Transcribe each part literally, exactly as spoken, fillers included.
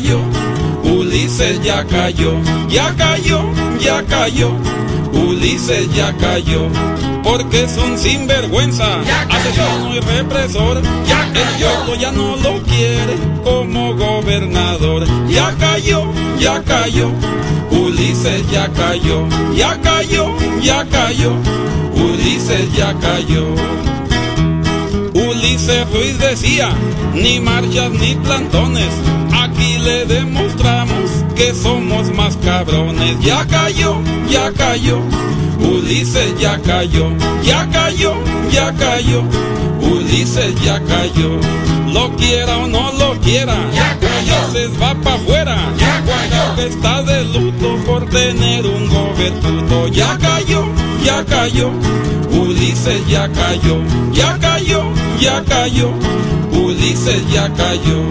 cayó, Ulises ya cayó, ya cayó, ya cayó, Ulises ya cayó, porque es un sinvergüenza, asesino y represor. Ya el pueblo ya no lo quiere como gobernador. Ya cayó, ya cayó, Ulises ya cayó, ya cayó, ya cayó, Ulises ya cayó. Ulises Ruiz decía, ni marchas ni plantones, aquí le demostramos que somos más cabrones. Ya cayó, ya cayó, Ulises ya cayó, ya cayó, ya cayó, Ulises ya cayó. Lo quiera o no lo quiera, ya cayó, Ulises va pa' afuera. Ya cayó, que está de luto por tener un gobernador. Ya cayó, ya cayó, Ulises ya cayó, ya cayó, ya cayó, Ulises ya cayó.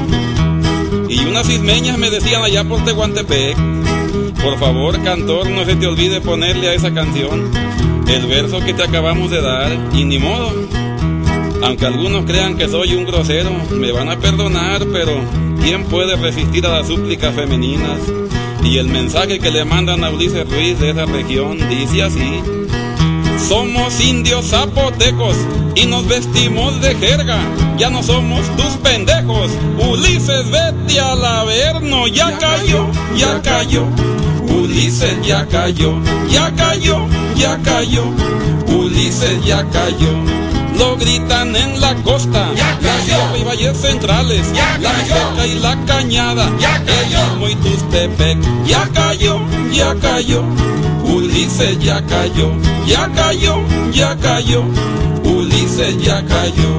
Y unas ismeñas me decían allá por Tehuantepec, por favor, cantor, no se te olvide ponerle a esa canción el verso que te acabamos de dar. Y ni modo, aunque algunos crean que soy un grosero, me van a perdonar, pero ¿quién puede resistir a las súplicas femeninas? Y el mensaje que le mandan a Ulises Ruiz de esa región dice así: somos indios zapotecos y nos vestimos de jerga, ya no somos tus pendejos. Ulises, vete al averno. Ya cayó, ya cayó, Ulises ya cayó, ya cayó, ya cayó, Ulises ya cayó. Lo gritan en la costa, ya la sierra y valles centrales, ya la Mixteca y la Cañada, ya cayó, y Tustepec. Ya cayó, ya cayó, Ulises ya cayó, ya cayó, ya cayó, Ulises ya cayó.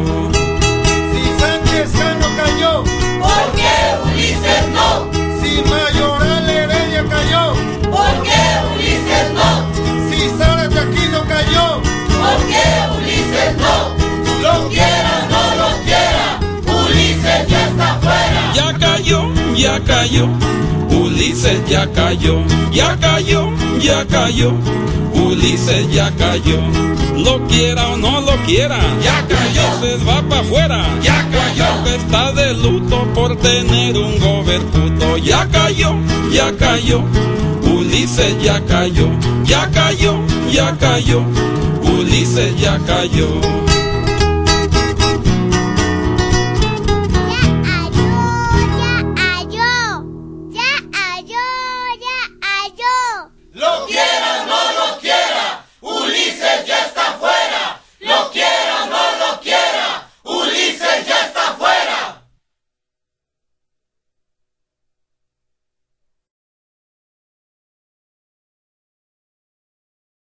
Si Sánchez Cano cayó, ¿por qué Ulises no? si Mayoral Heredia cayó, ¿por qué Ulises no? si Zárate Aquino cayó, ¿por qué Ulises no? Lo quiera o no lo quiera, Ulises ya está fuera. Ya cayó, ya cayó, Ulises ya cayó, ya cayó, ya cayó, Ulises ya cayó. Lo quiera o no lo quiera, ya cayó, Ulises va pa' afuera. Ya cayó, que está de luto por tener un gobernador. Ya cayó, ya cayó, Ulises ya cayó, ya cayó, ya cayó, Ulises ya cayó.